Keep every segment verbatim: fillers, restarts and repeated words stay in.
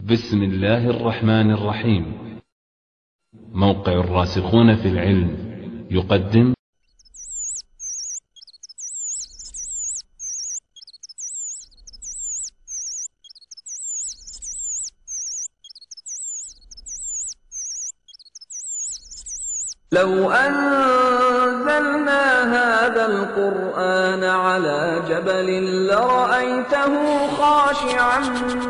بسم الله الرحمن الرحيم. موقع الراسخون في العلم يقدم لو أنزلنا هذا القرآن على جبل لرأيته خاشعا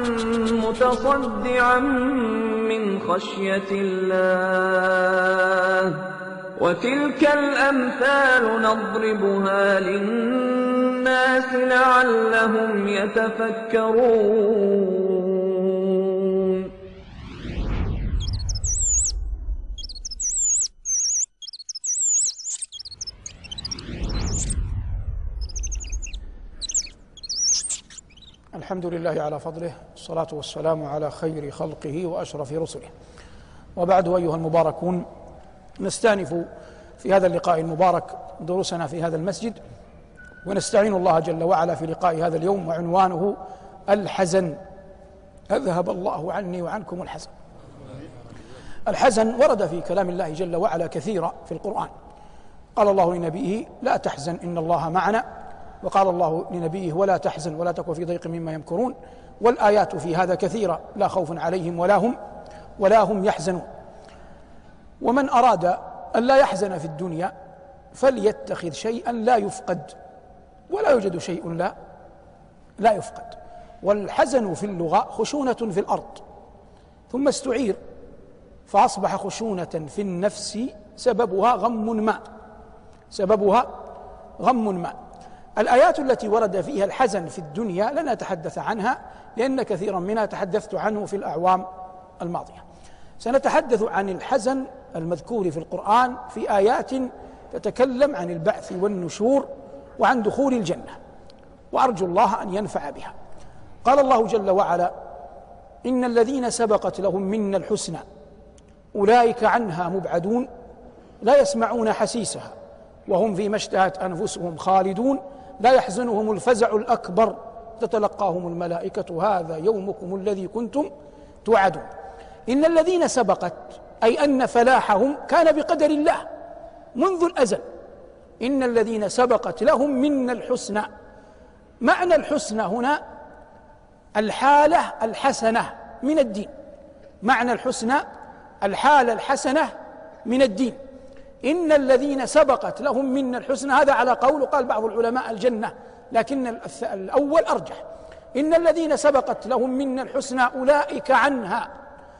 متصدعا من خشية الله وتلك الأمثال نضربها للناس لعلهم يتفكرون. الحمد لله على فضله، الصلاة والسلام على خير خلقه وأشرف رسله، وبعد أيها المباركون، نستأنف في هذا اللقاء المبارك دروسنا في هذا المسجد، ونستعين الله جل وعلا في لقاء هذا اليوم، وعنوانه الحزن. أذهب الله عني وعنكم الحزن. الحزن ورد في كلام الله جل وعلا كثيرا في القرآن. قال الله لنبيه: لا تحزن إن الله معنا، وقال الله لنبيه: ولا تحزن ولا تك في ضيق مما يمكرون. والآيات في هذا كثيرة: لا خوف عليهم ولا هم ولا هم يحزنون. ومن أراد أن لا يحزن في الدنيا فليتخذ شيئا لا يفقد، ولا يوجد شيء لا لا يفقد. والحزن في اللغة خشونة في الأرض، ثم استعير فأصبح خشونة في النفس سببها غم ما سببها غم ما الآيات التي ورد فيها الحزن في الدنيا لن نتحدث عنها، لأن كثيرا منها تحدثت عنه في الأعوام الماضية. سنتحدث عن الحزن المذكور في القرآن في آيات تتكلم عن البعث والنشور وعن دخول الجنة، وأرجو الله أن ينفع بها. قال الله جل وعلا: إن الذين سبقت لهم منا الحسنى أولئك عنها مبعدون لا يسمعون حسيسها وهم فيما اشتهت أنفسهم خالدون لا يحزنهم الفزع الأكبر تتلقاهم الملائكة هذا يومكم الذي كنتم توعدون. إن الذين سبقت أي أن فلاحهم كان بقدر الله منذ الأزل. إن الذين سبقت لهم منا الحسنى، معنى الحسنى هنا الحالة الحسنة من الدين، معنى الحسنى الحالة الحسنة من الدين. إن الذين سبقت لهم منا الحسنى، هذا على قول، قال بعض العلماء الجنة، لكن الأول أرجح. إن الذين سبقت لهم منا الحسنى أولئك عنها.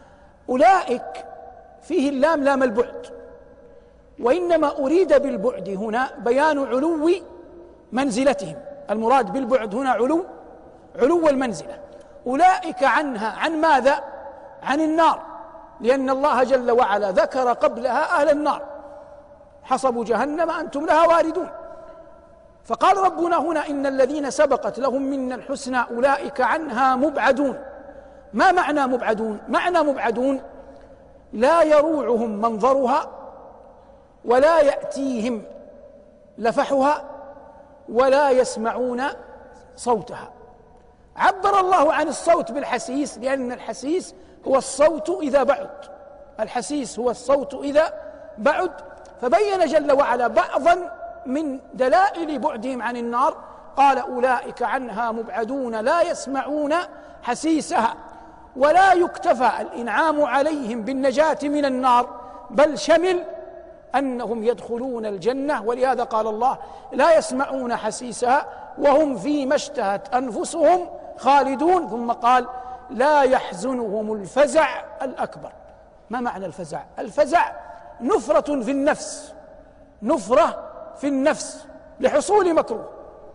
أولئك فيه اللام لام البعد، وإنما أريد بالبعد هنا بيان علو منزلتهم. المراد بالبعد هنا علو علو المنزلة. أولئك عنها، عن ماذا؟ عن النار، لأن الله جل وعلا ذكر قبلها أهل النار: حصب جهنم أنتم لها واردون. فقال ربنا هنا: إن الذين سبقت لهم منا الحسنى أولئك عنها مبعدون. ما معنى مبعدون؟ معنى مبعدون لا يروعهم منظرها، ولا يأتيهم لفحها، ولا يسمعون صوتها. عبر الله عن الصوت بالحسيس، لأن الحسيس هو الصوت إذا بعد، الحسيس هو الصوت إذا بعد. فبين جل وعلا بعضا من دلائل بعدهم عن النار، قال: أولئك عنها مبعدون لا يسمعون حسيسها. ولا يكتفى الإنعام عليهم بالنجاة من النار، بل شمل أنهم يدخلون الجنة، ولهذا قال الله: لا يسمعون حسيسها وهم فيما اشتهت أنفسهم خالدون. ثم قال: لا يحزنهم الفزع الأكبر. ما معنى الفزع؟ الفزع نفرة في النفس، نفرة في النفس لحصول مكروه،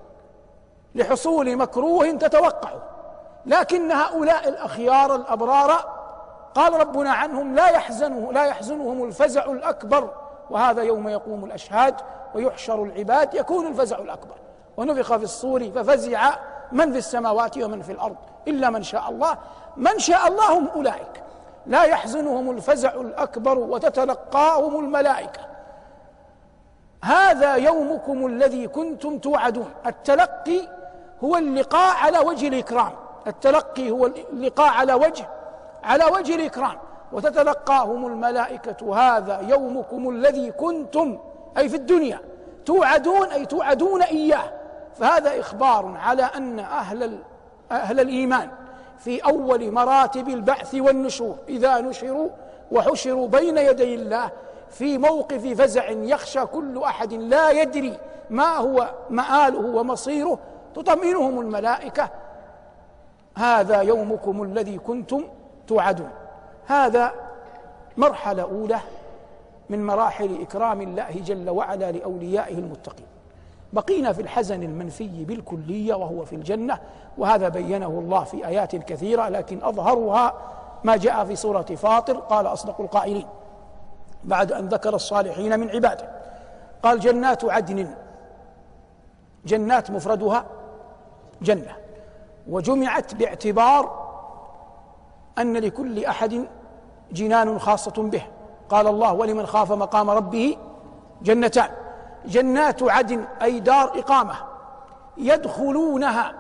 لحصول مكروه تتوقعه. لكن هؤلاء الأخيار الأبرار قال ربنا عنهم: لا يحزنه لا يحزنهم الفزع الأكبر. وهذا يوم يقوم الأشهاد ويحشر العباد يكون الفزع الأكبر. ونفخ في الصور ففزع من في السماوات ومن في الأرض إلا من شاء الله. من شاء الله هم أولئك. لا يحزنهم الفزع الأكبر وتتلقاهم الملائكة هذا يومكم الذي كنتم توعدون. التلقي هو اللقاء على وجه الإكرام، التلقي هو اللقاء على وجه على وجه الإكرام، وتتلقاهم الملائكة هذا يومكم الذي كنتم أي في الدنيا توعدون أي توعدون إياه. فهذا إخبار على أن أهل, أهل الإيمان في أول مراتب البعث والنشور إذا نشروا وحشروا بين يدي الله في موقف فزع يخشى كل أحد لا يدري ما هو مآله ومصيره، تطمئنهم الملائكة هذا يومكم الذي كنتم توعدون. هذا مرحلة أولى من مراحل إكرام الله جل وعلا لأوليائه المتقين. بقينا في الحزن المنفي بالكلية وهو في الجنة، وهذا بينه الله في آيات كثيرة، لكن أظهرها ما جاء في سورة فاطر. قال أصدق القائلين بعد أن ذكر الصالحين من عباده قال جنات عدن. جنات مفردها جنة، وجمعت باعتبار أن لكل أحد جنان خاصة به. قال الله ولمن خاف مقام ربه جنتان. جنات عدن أي دار إقامة يدخلونها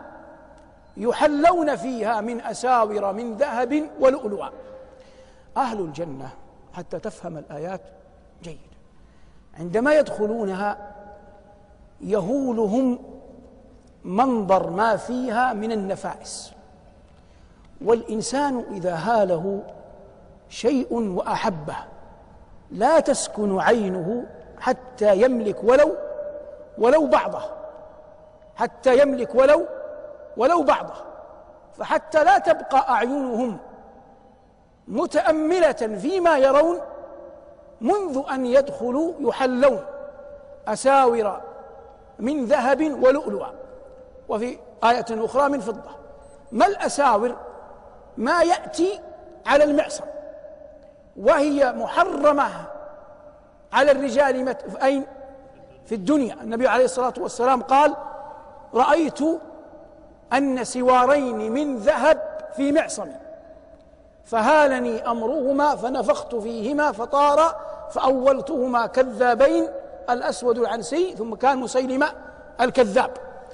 يحلون فيها من أساور من ذهب ولؤلؤا. أهل الجنة حتى تفهم الآيات جيد عندما يدخلونها يهولهم منظر ما فيها من النفائس، والإنسان إذا هاله شيء وأحبه لا تسكن عينه حتى يملك ولو ولو بعضه، حتى يملك ولو ولو بعضه. فحتى لا تبقى أعينهم متأملة فيما يرون منذ أن يدخلوا يحلون أساور من ذهب ولؤلؤا، وفي آية أخرى من فضة. ما الأساور؟ ما يأتي على المعصم، وهي محرمة على الرجال مت... أين؟ في الدنيا. النبي عليه الصلاة والسلام قال رأيت أن سوارين من ذهب في معصمي فهالني أمرهما فنفخت فيهما فطار فأولتهما كذابين الأسود العنسي ثم كان مسيلمة الكذاب.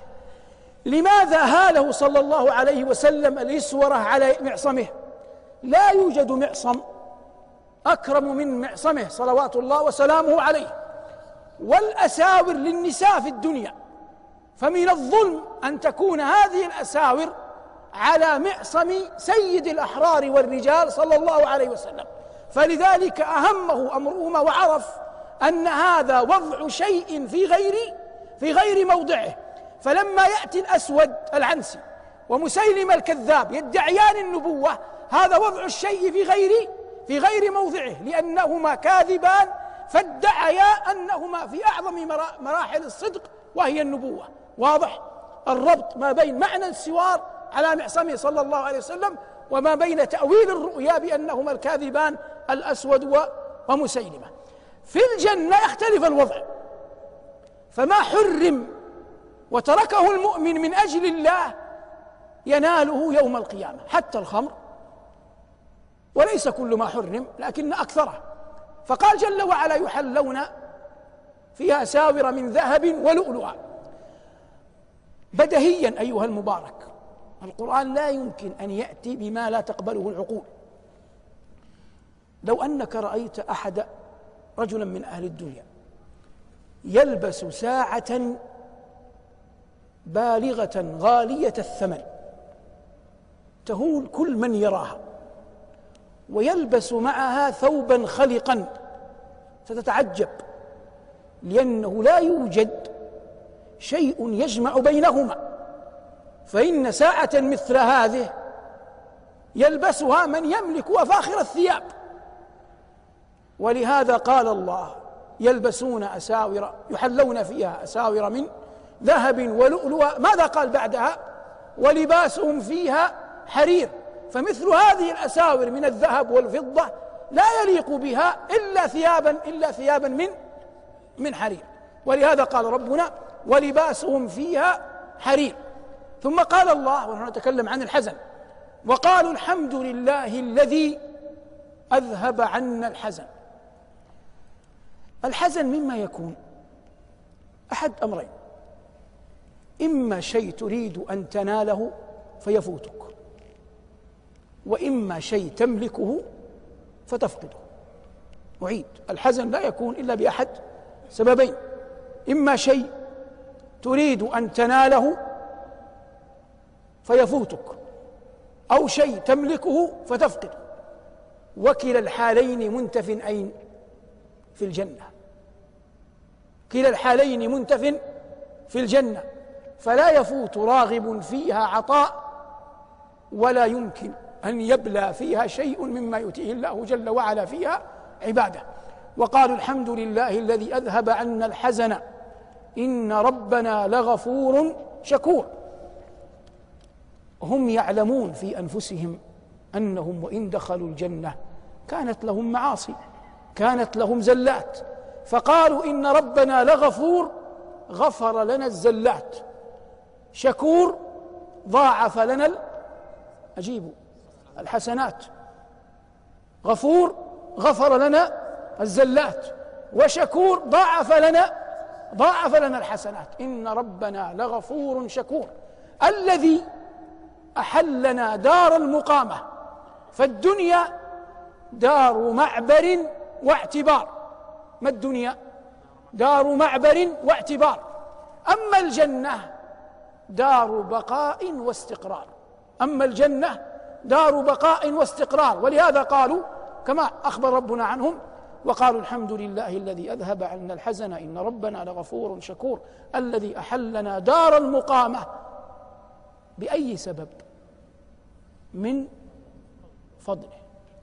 لماذا هاله صلى الله عليه وسلم الإسورة على معصمه؟ لا يوجد معصم أكرم من معصمه صلوات الله وسلامه عليه. والأساور للنساء في الدنيا، فمن الظلم أن تكون هذه الأساور على معصم سيد الأحرار والرجال صلى الله عليه وسلم. فلذلك أهمه أمرهما وعرف أن هذا وضع شيء في غير في غير موضعه. فلما يأتي الأسود العنسي ومسيلم الكذاب يدعيان النبوة، هذا وضع الشيء في غير في غير موضعه، لأنهما كاذبان فادعيا أنهما في أعظم مراحل الصدق وهي النبوة. واضح الربط ما بين معنى السوار على معصمه صلى الله عليه وسلم وما بين تأويل الرؤيا بأنهما الكاذبان الأسود ومسيلمة. في الجنة يختلف الوضع، فما حرم وتركه المؤمن من أجل الله يناله يوم القيامة، حتى الخمر، وليس كل ما حرم لكن أكثره. فقال جل وعلا يحلون فيها أساور من ذهب ولؤلؤا. بدهيا أيها المبارك القرآن لا يمكن أن يأتي بما لا تقبله العقول. لو أنك رأيت أحد رجلا من أهل الدنيا يلبس ساعة بالغة غالية الثمن تهول كل من يراها، ويلبس معها ثوبا خلقا، ستتعجب، لأنه لا يوجد شيء يجمع بينهما. فإن ساعة مثل هذه يلبسها من يملك أفاخر الثياب. ولهذا قال الله يلبسون أساور يحلون فيها أساور من ذهب ولؤلؤا. ماذا قال بعدها؟ ولباسهم فيها حرير. فمثل هذه الأساور من الذهب والفضة لا يليق بها إلا ثيابا إلا ثيابا من من حرير. ولهذا قال ربنا ولباسهم فيها حرير. ثم قال الله ونحن نتكلم عن الحزن وقالوا الحمد لله الذي أذهب عنا الحزن. الحزن مما يكون أحد أمرين: إما شيء تريد أن تناله فيفوتك، وإما شيء تملكه فتفقده. أعيد: الحزن لا يكون إلا بأحد سببين: إما شيء تريد أن تناله فيفوتك، أو شيء تملكه فتفقده. وكلا الحالين منتف أين؟ في الجنة. كلا الحالين منتف في الجنة، فلا يفوت راغب فيها عطاء، ولا يمكن أن يبلى فيها شيء مما يؤتيه الله جل وعلا فيها عباده. وقالوا: الحمد لله الذي أذهب عنا الحزن إن ربنا لغفور شكور. هم يعلمون في أنفسهم أنهم وإن دخلوا الجنة كانت لهم معاصي، كانت لهم زلات، فقالوا: إن ربنا لغفور غفر لنا الزلات، شكور ضاعف لنا أجيبوا الحسنات. غفور غفر لنا الزلات، وشكور ضاعف لنا ضاعف لنا الحسنات. إن ربنا لغفور شكور الذي أحلنا دار المقامة. فالدنيا دار معبر واعتبار. ما الدنيا؟ دار معبر واعتبار. أما الجنة دار بقاء واستقرار. أما الجنة دار بقاء واستقرار. ولهذا قالوا كما أخبر ربنا عنهم: وقالوا الحمد لله الذي أذهب عنا الحزن إن ربنا لغفور شكور الذي أحلنا دار المقامة. بأي سبب؟ من فضله.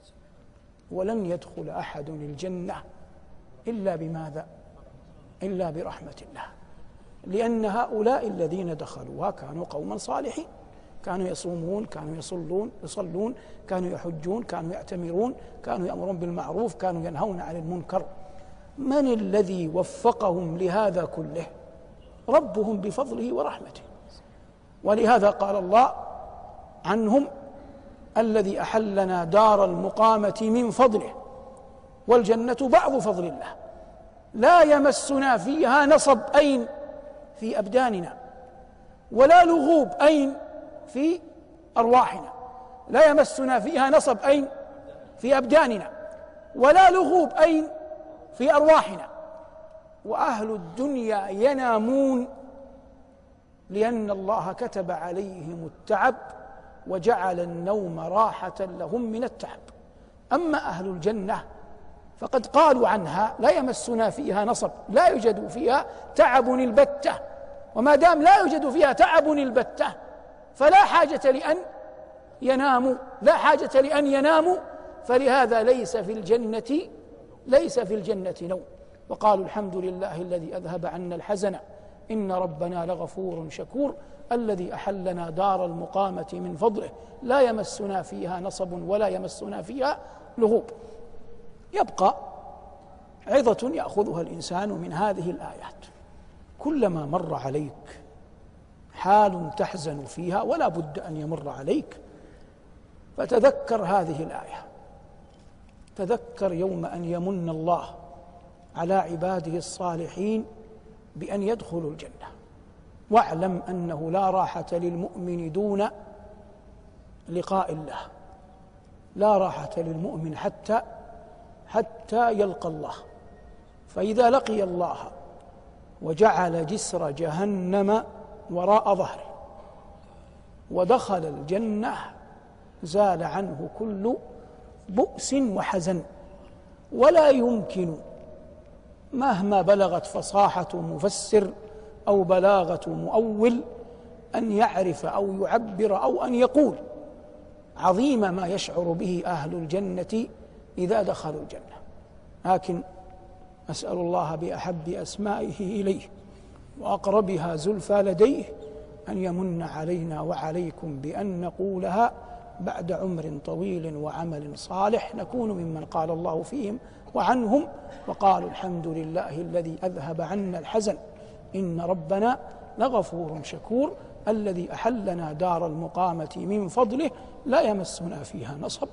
ولن يدخل أحد الجنة إلا بماذا؟ إلا برحمة الله. لأن هؤلاء الذين دخلوها كانوا قوما صالحين، كانوا يصومون، كانوا يصلون يصلون كانوا يحجون، كانوا يعتمرون، كانوا يأمرون بالمعروف، كانوا ينهون عن المنكر. من الذي وفقهم لهذا كله؟ ربهم بفضله ورحمته. ولهذا قال الله عنهم: الذي أحلنا دار المقامة من فضله. والجنة بعض فضل الله، لا يمسنا فيها نصب أين؟ في أبداننا، ولا لغوب أين؟ في أرواحنا. لا يمسنا فيها نصب أين؟ في أبداننا، ولا لغوب أين؟ في أرواحنا. وأهل الدنيا ينامون لأن الله كتب عليهم التعب وجعل النوم راحة لهم من التعب. أما أهل الجنة فقد قالوا عنها: لا يمسنا فيها نصب، لا يوجد فيها تعب البتة. وما دام لا يوجد فيها تعب البتة فلا حاجة لأن يناموا، لا حاجة لأن يناموا. فلهذا ليس في الجنة ليس في الجنة نوم. وقالوا: الحمد لله الذي أذهب عنا الحزن إن ربنا لغفور شكور الذي أحلنا دار المقامة من فضله لا يمسنا فيها نصب ولا يمسنا فيها لغوب. يبقى عظة يأخذها الإنسان من هذه الآيات: كلما مر عليك حال تحزن فيها، ولا بد أن يمر عليك، فتذكر هذه الآية. تذكر يوم أن يمن الله على عباده الصالحين بأن يدخلوا الجنة، واعلم أنه لا راحة للمؤمن دون لقاء الله. لا راحة للمؤمن حتى حتى يلقى الله. فإذا لقي الله وجعل جسر جهنم وراء ظهره ودخل الجنة زال عنه كل بؤس وحزن. ولا يمكن مهما بلغت فصاحة مفسر أو بلاغة مؤول أن يعرف أو يعبر أو أن يقول عظيم ما يشعر به أهل الجنة إذا دخلوا الجنة. لكن أسأل الله بأحب أسمائه إليه وأقربها زلفى لديه أن يمن علينا وعليكم بأن نقولها بعد عمر طويل وعمل صالح، نكون ممن قال الله فيهم وعنهم: وقالوا الحمد لله الذي أذهب عنا الحزن إن ربنا لغفور شكور الذي أحلنا دار المقامة من فضله لا يمسنا فيها نصب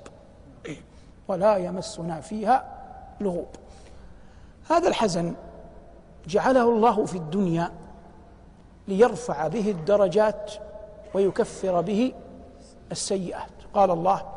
ولا يمسنا فيها لغوب. هذا الحزن جعله الله في الدنيا ليرفع به الدرجات ويكفر به السيئات. قال الله: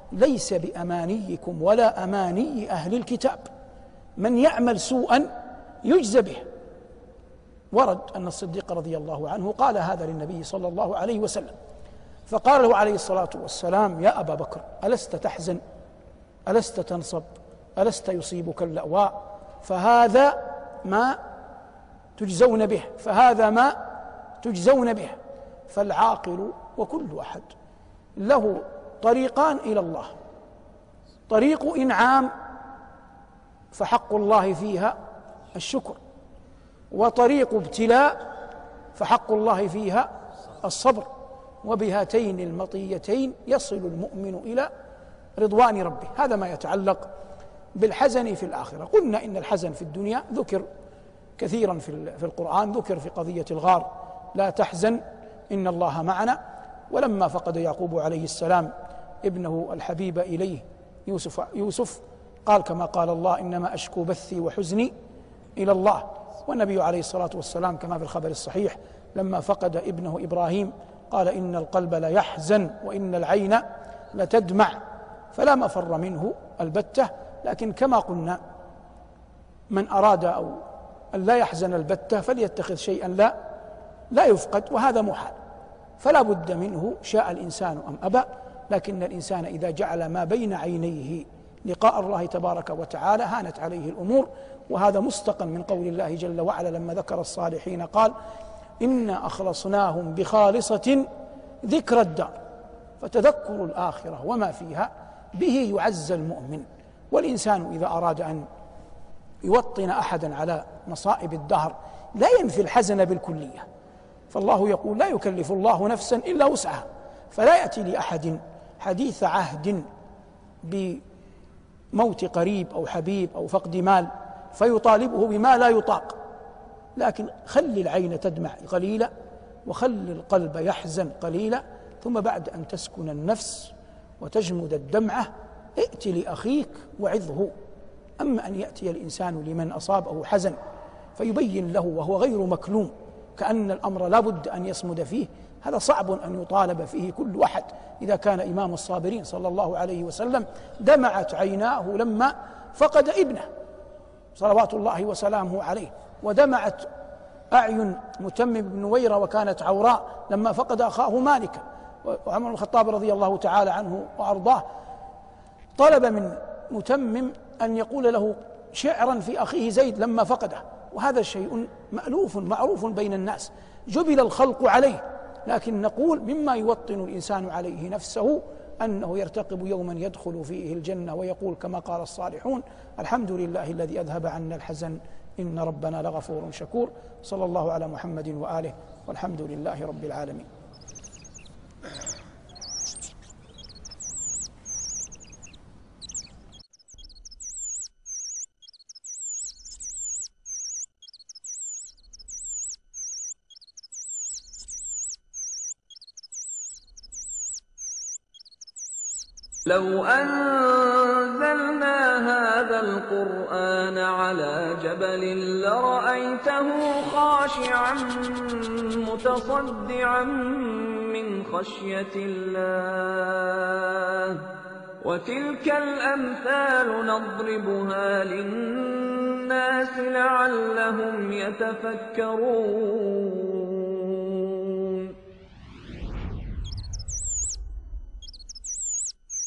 ليس بأمانيكم ولا أماني أهل الكتاب، من يعمل سوءا يجزى به. ورد أن الصديق رضي الله عنه قال هذا للنبي صلى الله عليه وسلم، فقال له عليه الصلاة والسلام: يا أبا بكر، ألست تحزن؟ ألست تنصب؟ ألست يصيبك اللأواء؟ فهذا ما تجزون به، فهذا ما تجزون به. فالعاقل وكل أحد له طريقان إلى الله: طريق إنعام فحق الله فيها الشكر، وطريق ابتلاء فحق الله فيها الصبر، وبهاتين المطيتين يصل المؤمن إلى رضوان ربه. هذا ما يتعلق بالحزن في الآخرة. قلنا إن الحزن في الدنيا ذكر كثيرا في القرآن، ذكر في قضية الغار: لا تحزن إن الله معنا. ولما فقد يعقوب عليه السلام ابنه الحبيب إليه يوسف, يوسف قال كما قال الله: إنما أشكو بثي وحزني إلى الله. والنبي عليه الصلاة والسلام كما في الخبر الصحيح لما فقد ابنه إبراهيم قال: إن القلب لا يحزن وإن العين لتدمع، فلا مفر منه البتة. لكن كما قلنا من أراد أو أن لا يحزن البتة فليتخذ شيئا لا لا يفقد، وهذا محال، فلا بد منه شاء الإنسان أم أبى. لكن الإنسان إذا جعل ما بين عينيه لقاء الله تبارك وتعالى هانت عليه الأمور. وهذا مستقى من قول الله جل وعلا لما ذكر الصالحين قال: إنا أخلصناهم بخالصة ذكر الدار. فتذكر الآخرة وما فيها به يعز المؤمن. والإنسان إذا أراد أن يوطن أحدا على مصائب الدهر لا ينفي الحزن بالكلية، فالله يقول: لا يكلف الله نفسا إلا وسعها. فلا يأتي لأحد حديث عهد بموت قريب أو حبيب أو فقد مال فيطالبه بما لا يطاق، لكن خل العين تدمع قليلا وخل القلب يحزن قليلا، ثم بعد أن تسكن النفس وتجمد الدمعة ائت لأخيك وعظه. أما أن يأتي الإنسان لمن أصابه حزن فيبين له وهو غير مكلوم كأن الأمر لا بد أن يصمد فيه، هذا صعب أن يطالب فيه كل أحد. إذا كان إمام الصابرين صلى الله عليه وسلم دمعت عيناه لما فقد ابنه صلوات الله وسلامه عليه، ودمعت أعين متمم بن نويرة وكانت عوراء لما فقد أخاه مالكا. وعمر بن الخطاب رضي الله تعالى عنه وأرضاه طلب من متمم أن يقول له شعرا في أخيه زيد لما فقده، وهذا شيء مألوف معروف بين الناس جبل الخلق عليه. لكن نقول مما يوطن الإنسان عليه نفسه أنه يرتقب يوما يدخل فيه الجنة ويقول كما قال الصالحون: الحمد لله الذي أذهب عنا الحزن إن ربنا لغفور شكور. صلى الله على محمد وآله، والحمد لله رب العالمين. لو أنزلنا هذا القرآن على جبل لرأيته خاشعا متصدعا من خشية الله. وتلك الأمثال نضربها للناس لعلهم يتفكرون.